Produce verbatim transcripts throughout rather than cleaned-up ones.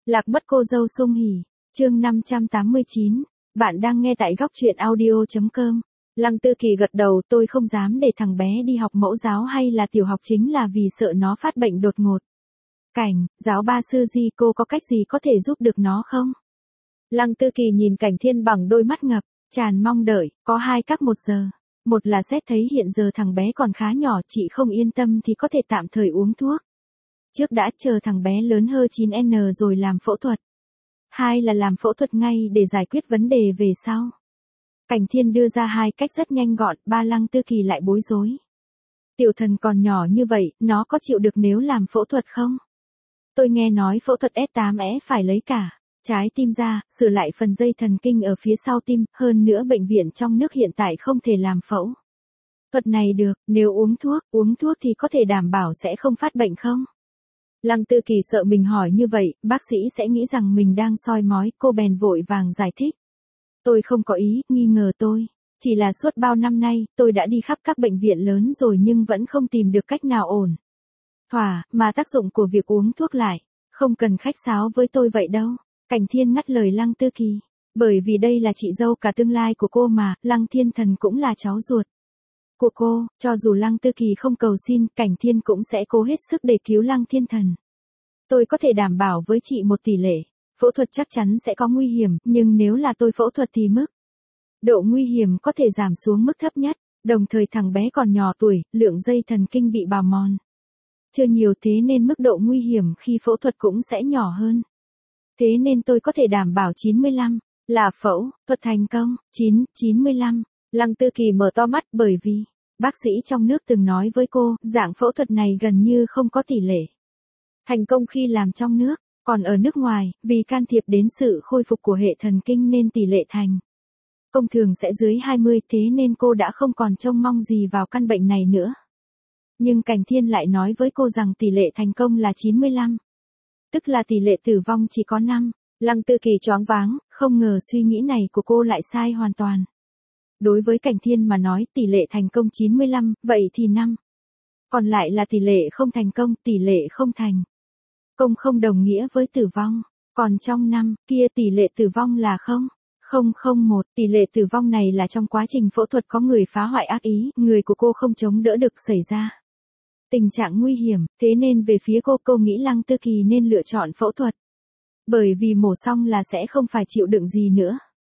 Lạc mất cô dâu Sung Hỉ, chương năm trăm tám mươi chín, bạn đang nghe tại góc truyện audio.com. Lăng Tư Kỳ gật đầu, tôi không dám để thằng bé đi học mẫu giáo hay là tiểu học chính là vì sợ nó phát bệnh đột ngột. Cảnh, giáo ba sư Di, cô có cách gì có thể giúp được nó không? Lăng Tư Kỳ nhìn Cảnh Thiên bằng đôi mắt ngập tràn mong đợi, có hai cách một giờ. Một là xét thấy hiện giờ thằng bé còn khá nhỏ, chị không yên tâm thì có thể tạm thời uống thuốc. Trước đã chờ thằng bé lớn hơn chín tuổi rồi làm phẫu thuật. Hai là làm phẫu thuật ngay để giải quyết vấn đề về sau. Cảnh Thiên đưa ra hai cách rất nhanh gọn, ba Lăng Tư Kỳ lại bối rối. Tiểu thần còn nhỏ như vậy, nó có chịu được nếu làm phẫu thuật không? Tôi nghe nói phẫu thuật S tám E phải lấy cả trái tim ra, sửa lại phần dây thần kinh ở phía sau tim, hơn nữa bệnh viện trong nước hiện tại không thể làm phẫu thuật này được, nếu uống thuốc, uống thuốc thì có thể đảm bảo sẽ không phát bệnh không? Lăng Tư Kỳ sợ mình hỏi như vậy, bác sĩ sẽ nghĩ rằng mình đang soi mói, cô bèn vội vàng giải thích. Tôi không có ý, nghi ngờ tôi. Chỉ là suốt bao năm nay, tôi đã đi khắp các bệnh viện lớn rồi nhưng vẫn không tìm được cách nào ổn thỏa, mà tác dụng của việc uống thuốc lại. Không cần khách sáo với tôi vậy đâu. Cảnh Thiên ngắt lời Lăng Tư Kỳ. Bởi vì đây là chị dâu cả tương lai của cô mà, Lăng Thiên Thần cũng là cháu ruột của cô, cho dù Lăng Tư Kỳ không cầu xin, Cảnh Thiên cũng sẽ cố hết sức để cứu Lăng Thiên Thần. Tôi có thể đảm bảo với chị một tỷ lệ, phẫu thuật chắc chắn sẽ có nguy hiểm, nhưng nếu là tôi phẫu thuật thì mức độ nguy hiểm có thể giảm xuống mức thấp nhất, đồng thời thằng bé còn nhỏ tuổi, lượng dây thần kinh bị bào mòn chưa nhiều, thế nên mức độ nguy hiểm khi phẫu thuật cũng sẽ nhỏ hơn. Thế nên tôi có thể đảm bảo chín mươi lăm là phẫu thuật thành công, chín, chín mươi lăm. Lăng Tư Kỳ mở to mắt bởi vì bác sĩ trong nước từng nói với cô, dạng phẫu thuật này gần như không có tỷ lệ thành công khi làm trong nước, còn ở nước ngoài, vì can thiệp đến sự khôi phục của hệ thần kinh nên tỷ lệ thành công thường sẽ dưới hai mươi, thế nên cô đã không còn trông mong gì vào căn bệnh này nữa. Nhưng Cảnh Thiên lại nói với cô rằng tỷ lệ thành công là chín mươi lăm. Tức là tỷ lệ tử vong chỉ có năm. Lăng Tư Kỳ choáng váng, không ngờ suy nghĩ này của cô lại sai hoàn toàn. Đối với Cảnh Thiên mà nói tỷ lệ thành công chín mươi lăm, vậy thì năm. Còn lại là tỷ lệ không thành công, tỷ lệ không thành công không đồng nghĩa với tử vong. Còn trong năm kia tỷ lệ tử vong là không. không không một, tỷ lệ tử vong này là trong quá trình phẫu thuật có người phá hoại ác ý, người của cô không chống đỡ được xảy ra tình trạng nguy hiểm, thế nên về phía cô, cô nghĩ Lăng Tư Kỳ nên lựa chọn phẫu thuật. Bởi vì mổ xong là sẽ không phải chịu đựng gì nữa.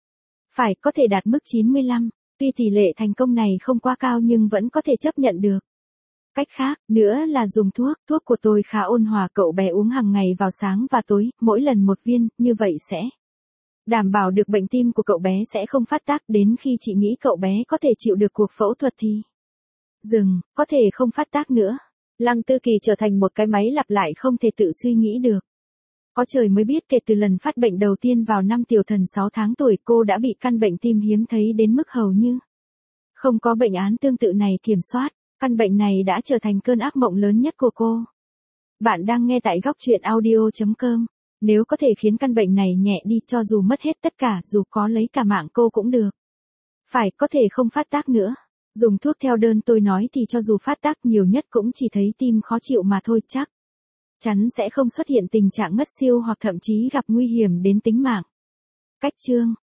Phải có thể đạt mức chín mươi lăm, tuy tỷ lệ thành công này không quá cao nhưng vẫn có thể chấp nhận được. Cách khác, nữa là dùng thuốc, thuốc của tôi khá ôn hòa, cậu bé uống hàng ngày vào sáng và tối, mỗi lần một viên, như vậy sẽ đảm bảo được bệnh tim của cậu bé sẽ không phát tác, đến khi chị nghĩ cậu bé có thể chịu được cuộc phẫu thuật thì dừng, có thể không phát tác nữa. Lăng Tư Kỳ trở thành một cái máy lặp lại không thể tự suy nghĩ được. Có trời mới biết kể từ lần phát bệnh đầu tiên vào năm tiểu thần sáu tháng tuổi, cô đã bị căn bệnh tim hiếm thấy đến mức hầu như không có bệnh án tương tự này kiểm soát. Căn bệnh này đã trở thành cơn ác mộng lớn nhất của cô. Bạn đang nghe tại góc truyện audio.com. Nếu có thể khiến căn bệnh này nhẹ đi, cho dù mất hết tất cả, dù có lấy cả mạng cô cũng được. Phải có thể không phát tác nữa. Dùng thuốc theo đơn tôi nói thì cho dù phát tác nhiều nhất cũng chỉ thấy tim khó chịu mà thôi, chắc chắn sẽ không xuất hiện tình trạng ngất xỉu hoặc thậm chí gặp nguy hiểm đến tính mạng. Cách chương